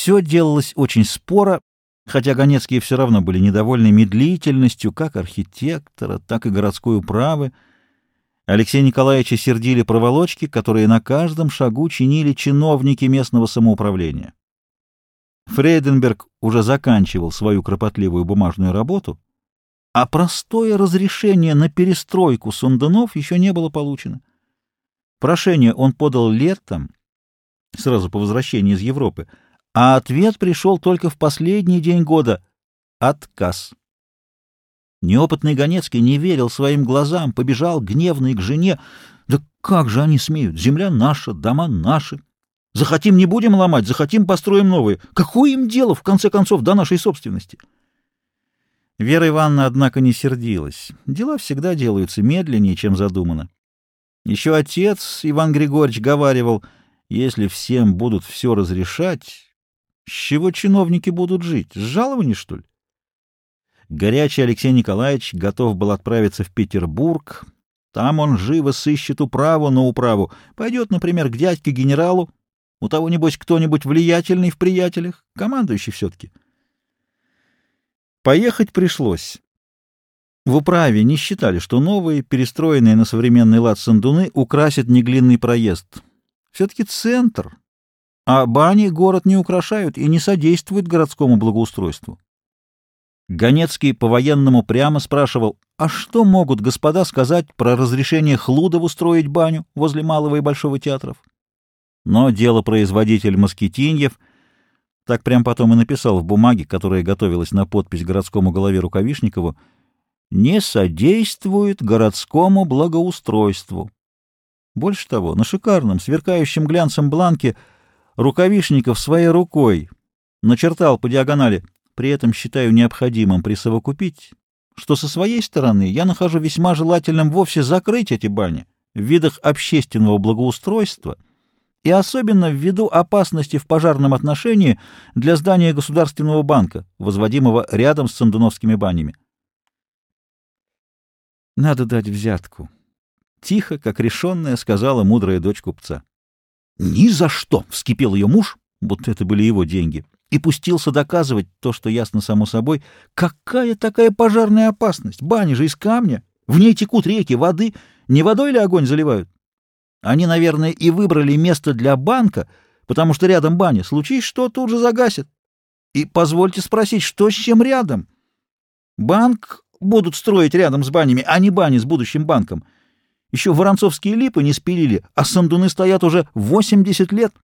Все делалось очень споро, хотя Ганецкие все равно были недовольны медлительностью как архитектора, так и городской управы. Алексея Николаевича сердили проволочки, которые на каждом шагу чинили чиновники местного самоуправления. Фрейденберг уже заканчивал свою кропотливую бумажную работу, а простое разрешение на перестройку Сундунов еще не было получено. Прошение он подал летом, сразу по возвращении из Европы, а ответ пришел только в последний день года — отказ. Неопытный Ганецкий не верил своим глазам, побежал гневный к жене. Да как же они смеют? Земля наша, дома наши. Захотим — не будем ломать, захотим — построим новые. Какое им дело, в конце концов, до нашей собственности? Вера Ивановна, однако, не сердилась. Дела всегда делаются медленнее, чем задумано. Еще отец Иван Григорьевич говаривал, если всем будут все разрешать, с чего чиновники будут жить? С жалований, что ли? Горячий Алексей Николаевич готов был отправиться в Петербург. Там он живо сыщет управу на управу. Пойдет, например, к дядьке-генералу. У того, небось, кто-нибудь влиятельный в приятелях, командующий все-таки. Поехать пришлось. В управе не считали, что новые, перестроенные на современный лад сандуны украсят Неглинный проезд. Все-таки центр, а бани город не украшают и не содействуют городскому благоустройству. Ганецкий по-военному прямо спрашивал, а что могут господа сказать про разрешение Хлудову строить баню возле Малого и Большого театров? Но делопроизводитель Москитиньев так прям потом и написал в бумаге, которая готовилась на подпись городскому голове Рукавишникову, «не содействует городскому благоустройству». Больше того, на шикарном, сверкающем глянцем бланке Рукавишников своей рукой начертал по диагонали: «При этом считаю необходимым присовокупить, что со своей стороны я нахожу весьма желательным вовсе закрыть эти бани в видах общественного благоустройства и особенно ввиду опасности в пожарном отношении для здания Государственного банка, возводимого рядом с Сандуновскими банями». «Надо дать взятку», — тихо, как решенная, сказала мудрая дочь купца. «Ни за что!» — вскипел ее муж, будто это были его деньги, и пустился доказывать то, что ясно само собой. Какая такая пожарная опасность? Баня же из камня, в ней текут реки воды. Не водой ли огонь заливают? Они, наверное, и выбрали место для банка, потому что рядом баня. Случись что, тут же загасят. И позвольте спросить, что с чем рядом? Банк будут строить рядом с банями, а не бани с будущим банком. Еще воронцовские липы не спилили, а сандуны стоят уже 80 лет.